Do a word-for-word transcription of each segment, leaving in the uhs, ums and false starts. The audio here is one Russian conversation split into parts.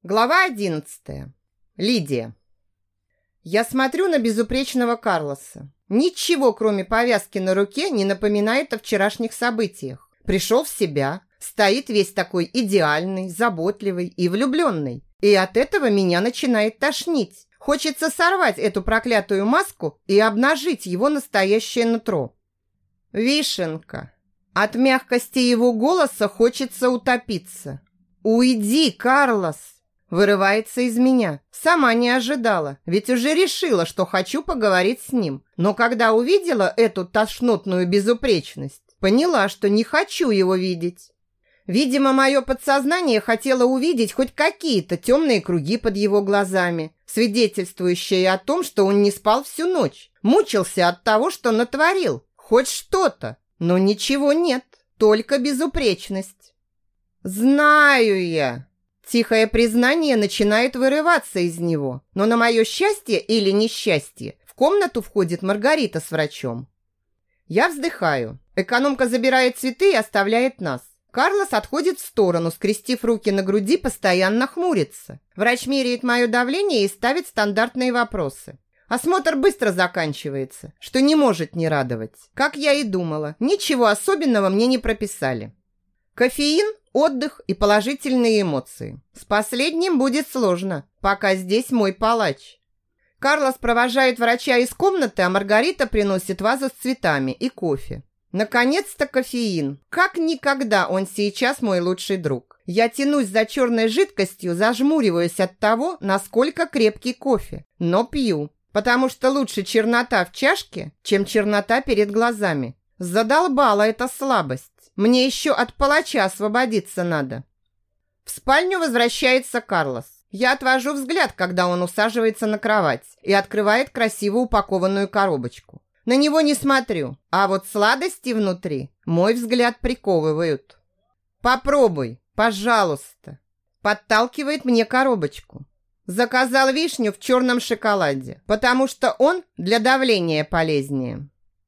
Глава одиннадцатая. Лидия. Я смотрю на безупречного Карлоса. Ничего, кроме повязки на руке, не напоминает о вчерашних событиях. Пришел в себя, стоит весь такой идеальный, заботливый и влюбленный. И от этого меня начинает тошнить. Хочется сорвать эту проклятую маску и обнажить его настоящее нутро. Вишенка. От мягкости его голоса хочется утопиться. «Уйди, Карлос!» Вырывается из меня. Сама не ожидала, ведь уже решила, что хочу поговорить с ним. Но когда увидела эту тошнотную безупречность, поняла, что не хочу его видеть. Видимо, мое подсознание хотело увидеть хоть какие-то темные круги под его глазами, свидетельствующие о том, что он не спал всю ночь, мучился от того, что натворил. Хоть что-то, но ничего нет, только безупречность. «Знаю я!» Тихое признание начинает вырываться из него, но на мое счастье или несчастье в комнату входит Маргарита с врачом. Я вздыхаю. Экономка забирает цветы и оставляет нас. Карлос отходит в сторону, скрестив руки на груди, постоянно хмурится. Врач меряет мое давление и ставит стандартные вопросы. Осмотр быстро заканчивается, что не может не радовать. Как я и думала, ничего особенного мне не прописали. Кофеин, отдых и положительные эмоции. С последним будет сложно, пока здесь мой палач. Карлос провожает врача из комнаты, а Маргарита приносит вазу с цветами и кофе. Наконец-то кофеин. Как никогда он сейчас мой лучший друг. Я тянусь за черной жидкостью, зажмуриваюсь от того, насколько крепкий кофе. Но пью, потому что лучше чернота в чашке, чем чернота перед глазами. Задолбала эта слабость. Мне еще от палача освободиться надо. В спальню возвращается Карлос. Я отвожу взгляд, когда он усаживается на кровать и открывает красиво упакованную коробочку. На него не смотрю, а вот сладости внутри мой взгляд приковывают. «Попробуй, пожалуйста», подталкивает мне коробочку. Заказал вишню в черном шоколаде, потому что он для давления полезнее.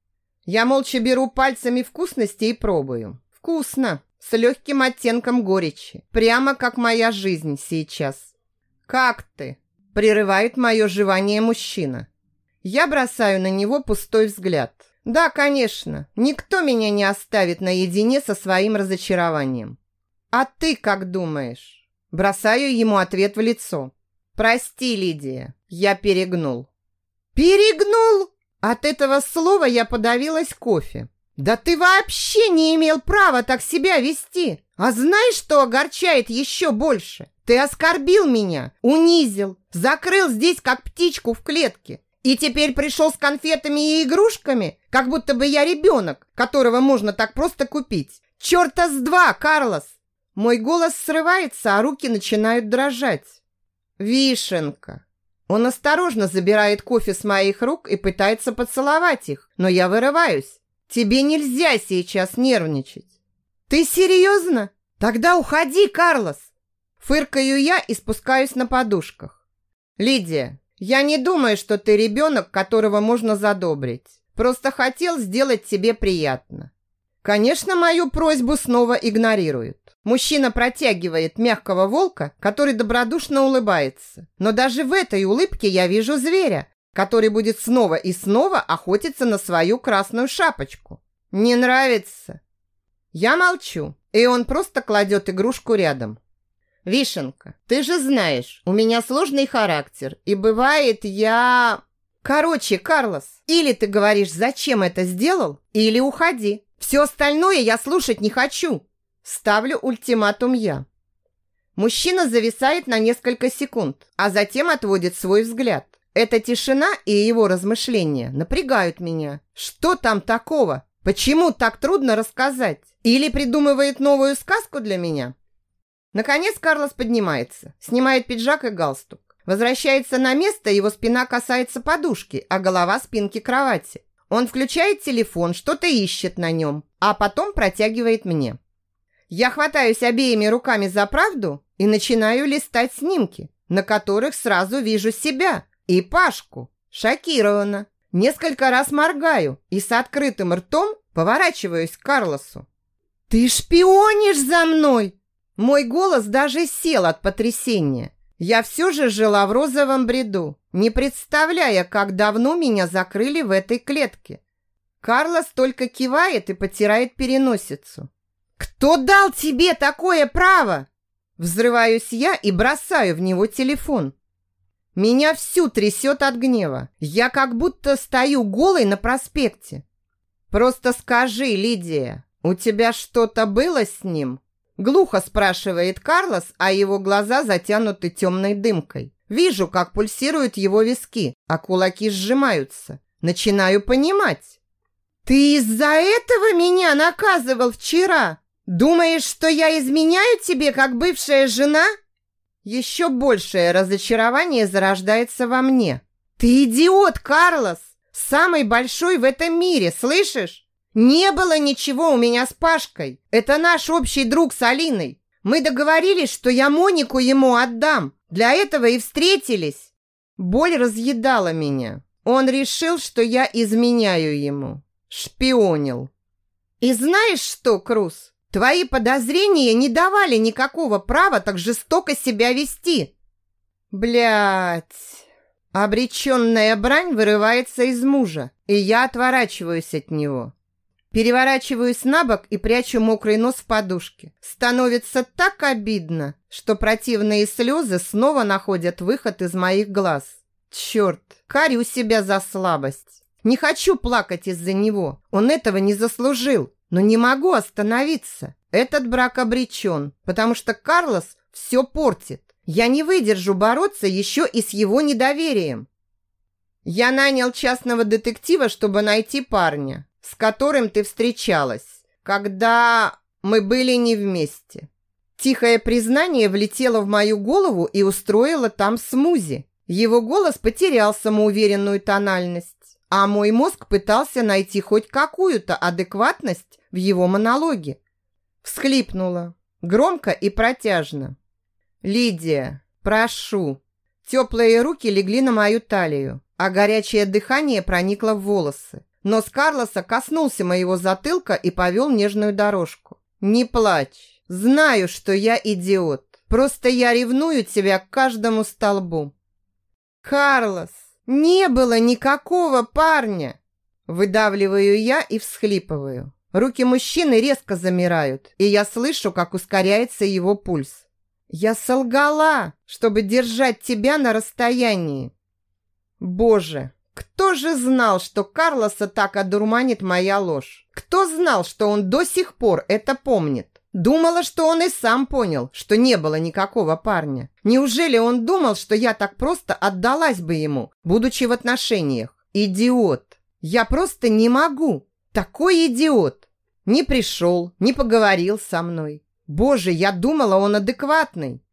Я молча беру пальцами вкусности и пробую. Вкусно, с легким оттенком горечи, прямо как моя жизнь сейчас. «Как ты?» – прерывает мое жевание мужчина. Я бросаю на него пустой взгляд. Да, конечно, никто меня не оставит наедине со своим разочарованием. «А ты как думаешь?» Бросаю ему ответ в лицо. «Прости, Лидия, я перегнул». «Перегнул?» От этого слова я подавилась кофе. «Да ты вообще не имел права так себя вести! А знаешь, что огорчает еще больше? Ты оскорбил меня, унизил, закрыл здесь как птичку в клетке. И теперь пришел с конфетами и игрушками, как будто бы я ребенок, которого можно так просто купить. Черта с два, Карлос!» Мой голос срывается, а руки начинают дрожать. «Вишенка!» Он осторожно забирает кофе с моих рук и пытается поцеловать их, но я вырываюсь. «Тебе нельзя сейчас нервничать». «Ты серьезно? Тогда уходи, Карлос!» Фыркаю я и спускаюсь на подушках. «Лидия, я не думаю, что ты ребенок, которого можно задобрить. Просто хотел сделать тебе приятно». Конечно, мою просьбу снова игнорируют. Мужчина протягивает мягкого волка, который добродушно улыбается. Но даже в этой улыбке я вижу зверя, который будет снова и снова охотиться на свою красную шапочку. Не нравится? Я молчу, и он просто кладет игрушку рядом. «Вишенка, ты же знаешь, у меня сложный характер, и бывает я...» «Короче, Карлос, или ты говоришь, зачем это сделал, или уходи. Все остальное я слушать не хочу». Ставлю ультиматум я. Мужчина зависает на несколько секунд, а затем отводит свой взгляд. Эта тишина и его размышления напрягают меня. Что там такого? Почему так трудно рассказать? Или придумывает новую сказку для меня? Наконец Карлос поднимается, снимает пиджак и галстук. Возвращается на место, его спина касается подушки, а голова спинки кровати. Он включает телефон, что-то ищет на нем, а потом протягивает мне. Я хватаюсь обеими руками за правду и начинаю листать снимки, на которых сразу вижу себя и Пашку. Шокирована. Несколько раз моргаю и с открытым ртом поворачиваюсь к Карлосу. «Ты шпионишь за мной?» Мой голос даже сел от потрясения. Я все же жила в розовом бреду, не представляя, как давно меня закрыли в этой клетке. Карлос только кивает и потирает переносицу. «Кто дал тебе такое право?» Взрываюсь я и бросаю в него телефон. Меня всю трясет от гнева. Я как будто стою голой на проспекте. «Просто скажи, Лидия, у тебя что-то было с ним?» Глухо спрашивает Карлос, а его глаза затянуты темной дымкой. Вижу, как пульсируют его виски, а кулаки сжимаются. Начинаю понимать. «Ты из-за этого меня наказывал вчера? Думаешь, что я изменяю тебе, как бывшая жена?» Еще большее разочарование зарождается во мне. «Ты идиот, Карлос! Самый большой в этом мире, слышишь? Не было ничего у меня с Пашкой. Это наш общий друг с Алиной. Мы договорились, что я Монику ему отдам. Для этого и встретились». Боль разъедала меня. Он решил, что я изменяю ему. Шпионил. И знаешь что, Круз? Твои подозрения не давали никакого права так жестоко себя вести. Блядь. Обреченная брань вырывается из мужа, и я отворачиваюсь от него. Переворачиваюсь на бок и прячу мокрый нос в подушке. Становится так обидно, что противные слезы снова находят выход из моих глаз. Черт, корю себя за слабость. Не хочу плакать из-за него. Он этого не заслужил. Но не могу остановиться. Этот брак обречен, потому что Карлос все портит. Я не выдержу бороться еще и с его недоверием. Я нанял частного детектива, чтобы найти парня, с которым ты встречалась, когда мы были не вместе. Тихое признание влетело в мою голову и устроило там смузи. Его голос потерял самоуверенную тональность, а мой мозг пытался найти хоть какую-то адекватность в его монологе. Всхлипнула, громко и протяжно. «Лидия, прошу». Теплые руки легли на мою талию, а горячее дыхание проникло в волосы. Нос Карлоса коснулся моего затылка и повел нежную дорожку. «Не плачь. Знаю, что я идиот. Просто я ревную тебя к каждому столбу». «Карлос, не было никакого парня!» Выдавливаю я и всхлипываю. Руки мужчины резко замирают, и я слышу, как ускоряется его пульс. «Я солгала, чтобы держать тебя на расстоянии». Боже, кто же знал, что Карлоса так одурманит моя ложь? Кто знал, что он до сих пор это помнит? Думала, что он и сам понял, что не было никакого парня. Неужели он думал, что я так просто отдалась бы ему, будучи в отношениях? Идиот! Я просто не могу! Такой идиот! Не пришел, не поговорил со мной. Боже, я думала, он адекватный.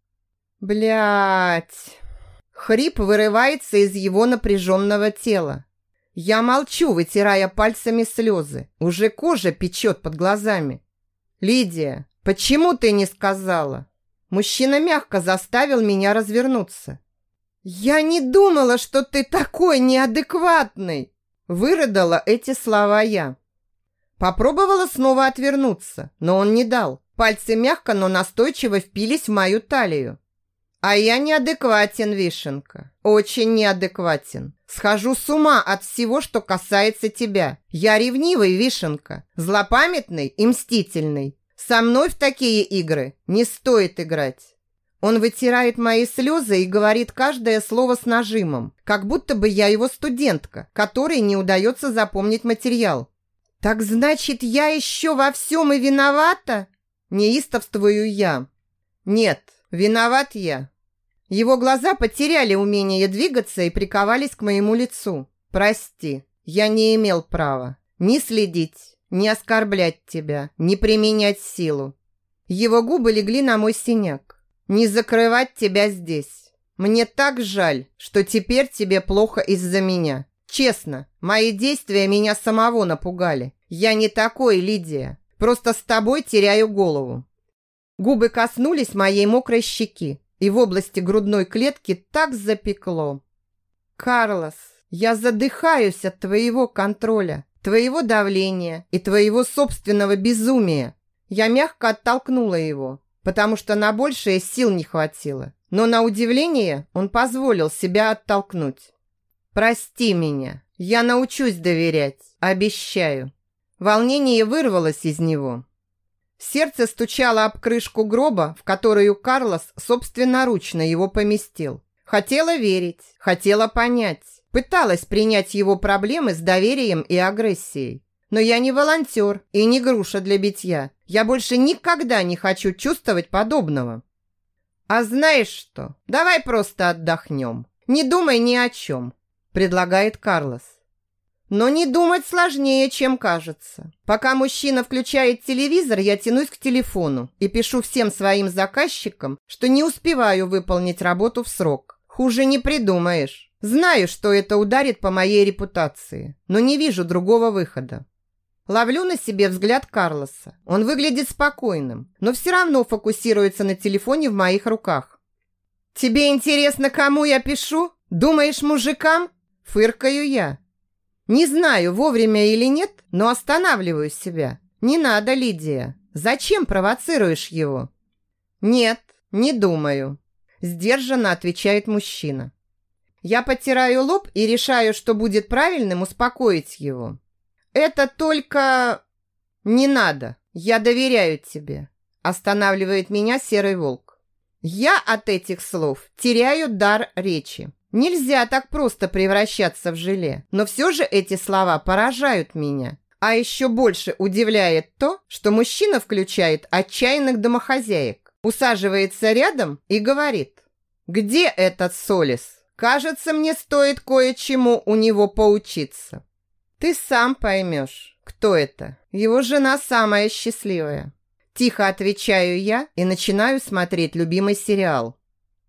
Блядь. Хрип вырывается из его напряженного тела. Я молчу, вытирая пальцами слезы. Уже кожа печет под глазами. «Лидия, почему ты не сказала?» Мужчина мягко заставил меня развернуться. «Я не думала, что ты такой неадекватный!» Вырыдала эти слова я. Попробовала снова отвернуться, но он не дал. Пальцы мягко, но настойчиво впились в мою талию. А я неадекватен, Вишенка. Очень неадекватен. Схожу с ума от всего, что касается тебя. Я ревнивый, Вишенка. Злопамятный и мстительный. Со мной в такие игры не стоит играть. Он вытирает мои слезы и говорит каждое слово с нажимом, как будто бы я его студентка, которой не удается запомнить материал. «Так значит, я еще во всем и виновата?» Неистовствую я. «Нет, виноват я». Его глаза потеряли умение двигаться и приковались к моему лицу. «Прости, я не имел права ни следить, ни оскорблять тебя, ни применять силу». Его губы легли на мой синяк. «Не закрывать тебя здесь. Мне так жаль, что теперь тебе плохо из-за меня. Честно, мои действия меня самого напугали. Я не такой, Лидия. Просто с тобой теряю голову». Губы коснулись моей мокрой щеки, и в области грудной клетки так запекло. «Карлос, я задыхаюсь от твоего контроля, твоего давления и твоего собственного безумия». Я мягко оттолкнула его, потому что на большее сил не хватило. Но на удивление он позволил себя оттолкнуть. «Прости меня, я научусь доверять, обещаю». Волнение вырвалось из него. Сердце стучало об крышку гроба, в которую Карлос собственноручно его поместил. Хотела верить, хотела понять, пыталась принять его проблемы с доверием и агрессией. Но я не волонтер и не груша для битья. Я больше никогда не хочу чувствовать подобного. А знаешь что? Давай просто отдохнем. Не думай ни о чем, предлагает Карлос. Но не думать сложнее, чем кажется. Пока мужчина включает телевизор, я тянусь к телефону и пишу всем своим заказчикам, что не успеваю выполнить работу в срок. Хуже не придумаешь. Знаю, что это ударит по моей репутации, но не вижу другого выхода. Ловлю на себе взгляд Карлоса. Он выглядит спокойным, но все равно фокусируется на телефоне в моих руках. «Тебе интересно, кому я пишу? Думаешь, мужикам?» Фыркаю я. Не знаю, вовремя или нет, но останавливаю себя. «Не надо, Лидия. Зачем провоцируешь его?» «Нет, не думаю», – сдержанно отвечает мужчина. Я потираю лоб и решаю, что будет правильным успокоить его. «Это только...» «Не надо, я доверяю тебе», – останавливает меня серый волк. Я от этих слов теряю дар речи. Нельзя так просто превращаться в желе, но все же эти слова поражают меня. А еще больше удивляет то, что мужчина включает отчаянных домохозяек, усаживается рядом и говорит: «Где этот Солис? Кажется, мне стоит кое-чему у него поучиться». «Ты сам поймешь, кто это. Его жена самая счастливая». Тихо отвечаю я и начинаю смотреть любимый сериал.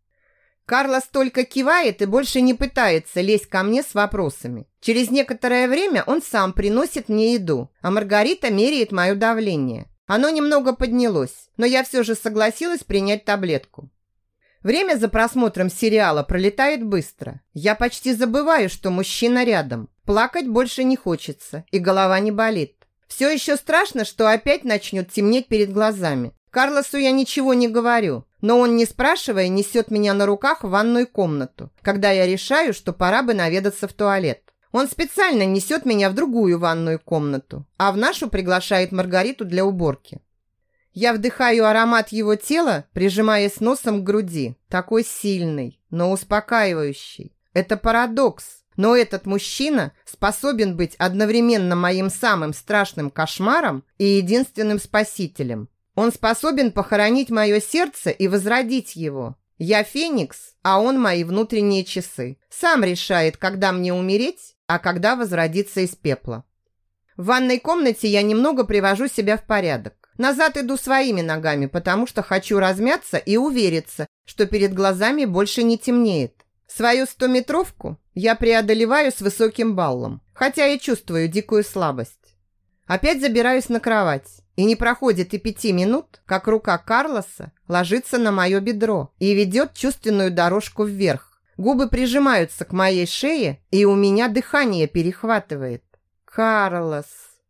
Карлос только кивает и больше не пытается лезть ко мне с вопросами. Через некоторое время он сам приносит мне еду, а Маргарита меряет мое давление. Оно немного поднялось, но я все же согласилась принять таблетку. Время за просмотром сериала пролетает быстро. Я почти забываю, что мужчина рядом. Плакать больше не хочется, и голова не болит. Все еще страшно, что опять начнет темнеть перед глазами. Карлосу я ничего не говорю, но он, не спрашивая, несет меня на руках в ванную комнату, когда я решаю, что пора бы наведаться в туалет. Он специально несет меня в другую ванную комнату, а в нашу приглашает Маргариту для уборки. Я вдыхаю аромат его тела, прижимаясь носом к груди, такой сильный, но успокаивающий. Это парадокс, но этот мужчина способен быть одновременно моим самым страшным кошмаром и единственным спасителем. Он способен похоронить мое сердце и возродить его. Я Феникс, а он мои внутренние часы. Сам решает, когда мне умереть, а когда возродиться из пепла. В ванной комнате я немного привожу себя в порядок. Назад иду своими ногами, потому что хочу размяться и увериться, что перед глазами больше не темнеет. Свою стометровку я преодолеваю с высоким баллом, хотя и чувствую дикую слабость. Опять забираюсь на кровать, и не проходит и пяти минут, как рука Карлоса ложится на мое бедро и ведет чувственную дорожку вверх. Губы прижимаются к моей шее, и у меня дыхание перехватывает. «Карлос,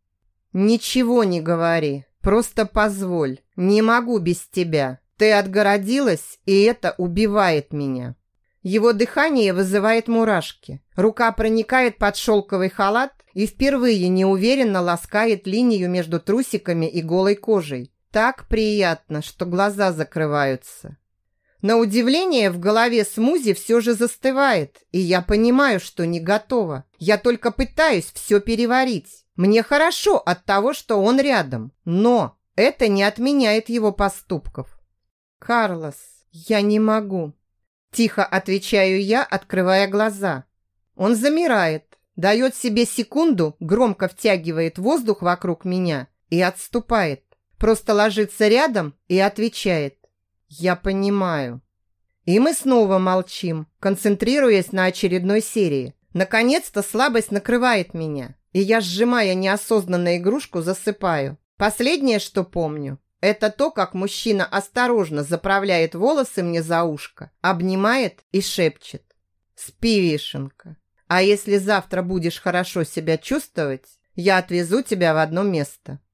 ничего не говори. Просто позволь, не могу без тебя. Ты отгородилась, и это убивает меня». Его дыхание вызывает мурашки. Рука проникает под шелковый халат и впервые неуверенно ласкает линию между трусиками и голой кожей. Так приятно, что глаза закрываются. На удивление в голове смузи все же застывает, и я понимаю, что не готова. Я только пытаюсь все переварить. Мне хорошо от того, что он рядом, но это не отменяет его поступков. «Карлос, я не могу», – тихо отвечаю я, открывая глаза. Он замирает, дает себе секунду, громко втягивает воздух вокруг меня и отступает. Просто ложится рядом и отвечает: «Я понимаю». И мы снова молчим, концентрируясь на очередной серии. Наконец-то слабость накрывает меня, и я, сжимая неосознанно игрушку, засыпаю. Последнее, что помню, это то, как мужчина осторожно заправляет волосы мне за ушко, обнимает и шепчет: «Спи, вишенка, а если завтра будешь хорошо себя чувствовать, я отвезу тебя в одно место».